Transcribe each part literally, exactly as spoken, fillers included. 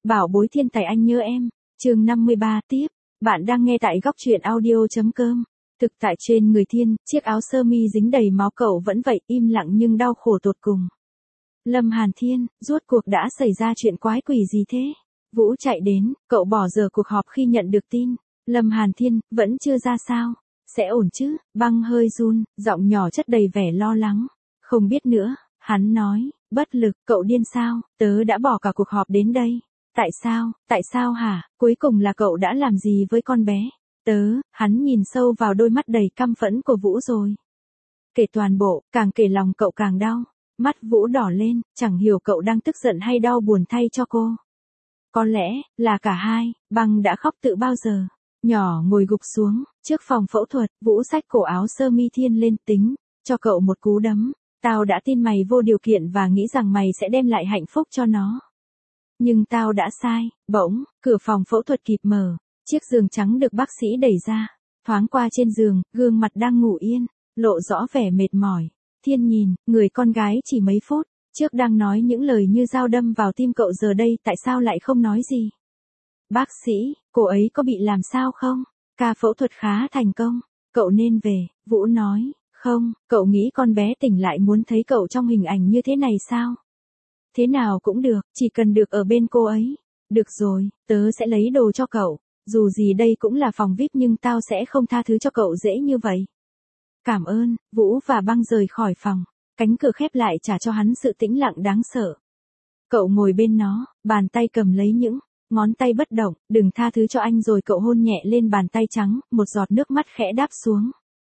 Bảo bối thiên tài anh nhớ em. Chương năm mươi ba tiếp. Bạn đang nghe tại góc truyện audio.com. Thực tại trên người Thiên, chiếc áo sơ mi dính đầy máu cậu vẫn vậy, im lặng nhưng đau khổ tột cùng. Lâm Hàn Thiên, rốt cuộc đã xảy ra chuyện quái quỷ gì thế? Vũ chạy đến, cậu bỏ giờ cuộc họp khi nhận được tin. Lâm Hàn Thiên, vẫn chưa ra sao? Sẽ ổn chứ? Băng hơi run, giọng nhỏ chất đầy vẻ lo lắng. Không biết nữa, hắn nói, bất lực, cậu điên sao? Tớ đã bỏ cả cuộc họp đến đây. Tại sao, tại sao hả? Cuối cùng là cậu đã làm gì với con bé? Tớ, hắn nhìn sâu vào đôi mắt đầy căm phẫn của Vũ rồi. Kể toàn bộ, càng kể lòng cậu càng đau. Mắt Vũ đỏ lên, chẳng hiểu cậu đang tức giận hay đau buồn thay cho cô. Có lẽ, là cả hai, Băng đã khóc tự bao giờ. Nhỏ ngồi gục xuống, trước phòng phẫu thuật, Vũ xách cổ áo sơ mi Thiên lên tính, cho cậu một cú đấm. Tao đã tin mày vô điều kiện và nghĩ rằng mày sẽ đem lại hạnh phúc cho nó. Nhưng tao đã sai, bỗng, cửa phòng phẫu thuật kịp mở, chiếc giường trắng được bác sĩ đẩy ra. Thoáng qua trên giường, gương mặt đang ngủ yên, lộ rõ vẻ mệt mỏi. Thiên nhìn, người con gái chỉ mấy phút, trước đang nói những lời như dao đâm vào tim cậu giờ đây tại sao lại không nói gì. Bác sĩ, cô ấy có bị làm sao không? Ca phẫu thuật khá thành công, cậu nên về, Vũ nói. Không, cậu nghĩ con bé tỉnh lại muốn thấy cậu trong hình ảnh như thế này sao? Thế nào cũng được, chỉ cần được ở bên cô ấy. Được rồi, tớ sẽ lấy đồ cho cậu. Dù gì đây cũng là phòng vi ai pi nhưng tao sẽ không tha thứ cho cậu dễ như vậy. Cảm ơn, Vũ và Băng rời khỏi phòng. Cánh cửa khép lại trả cho hắn sự tĩnh lặng đáng sợ. Cậu ngồi bên nó, bàn tay cầm lấy những ngón tay bất động, đừng tha thứ cho anh rồi cậu hôn nhẹ lên bàn tay trắng, một giọt nước mắt khẽ đáp xuống.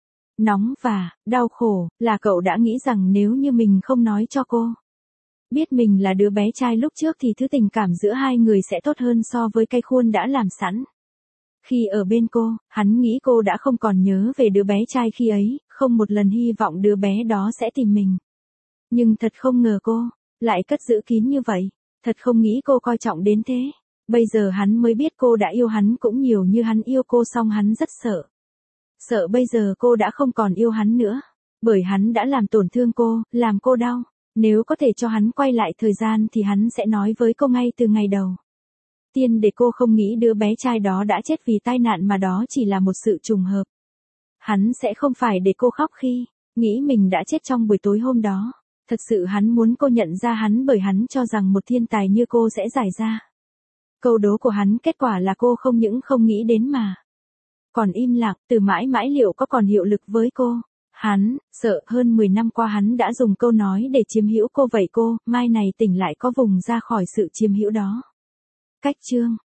Nóng và đau khổ, là cậu đã nghĩ rằng nếu như mình không nói cho cô biết mình là đứa bé trai lúc trước thì thứ tình cảm giữa hai người sẽ tốt hơn so với cái khuôn đã làm sẵn. Khi ở bên cô, hắn nghĩ cô đã không còn nhớ về đứa bé trai khi ấy, không một lần hy vọng đứa bé đó sẽ tìm mình. Nhưng thật không ngờ cô lại cất giữ kín như vậy, thật không nghĩ cô coi trọng đến thế. Bây giờ hắn mới biết cô đã yêu hắn cũng nhiều như hắn yêu cô, song hắn rất sợ. Sợ bây giờ cô đã không còn yêu hắn nữa, bởi hắn đã làm tổn thương cô, làm cô đau. Nếu có thể cho hắn quay lại thời gian thì hắn sẽ nói với cô ngay từ ngày đầu tiên để cô không nghĩ đứa bé trai đó đã chết vì tai nạn mà đó chỉ là một sự trùng hợp. Hắn sẽ không phải để cô khóc khi nghĩ mình đã chết trong buổi tối hôm đó. Thật sự hắn muốn cô nhận ra hắn bởi hắn cho rằng một thiên tài như cô sẽ giải ra câu đố của hắn, kết quả là cô không những không nghĩ đến mà còn im lặng. Từ mãi mãi liệu có còn hiệu lực với cô? Hắn sợ hơn mười năm qua hắn đã dùng câu nói để chiếm hữu cô, vậy cô mai này tỉnh lại có vùng ra khỏi sự chiếm hữu đó? Cách chương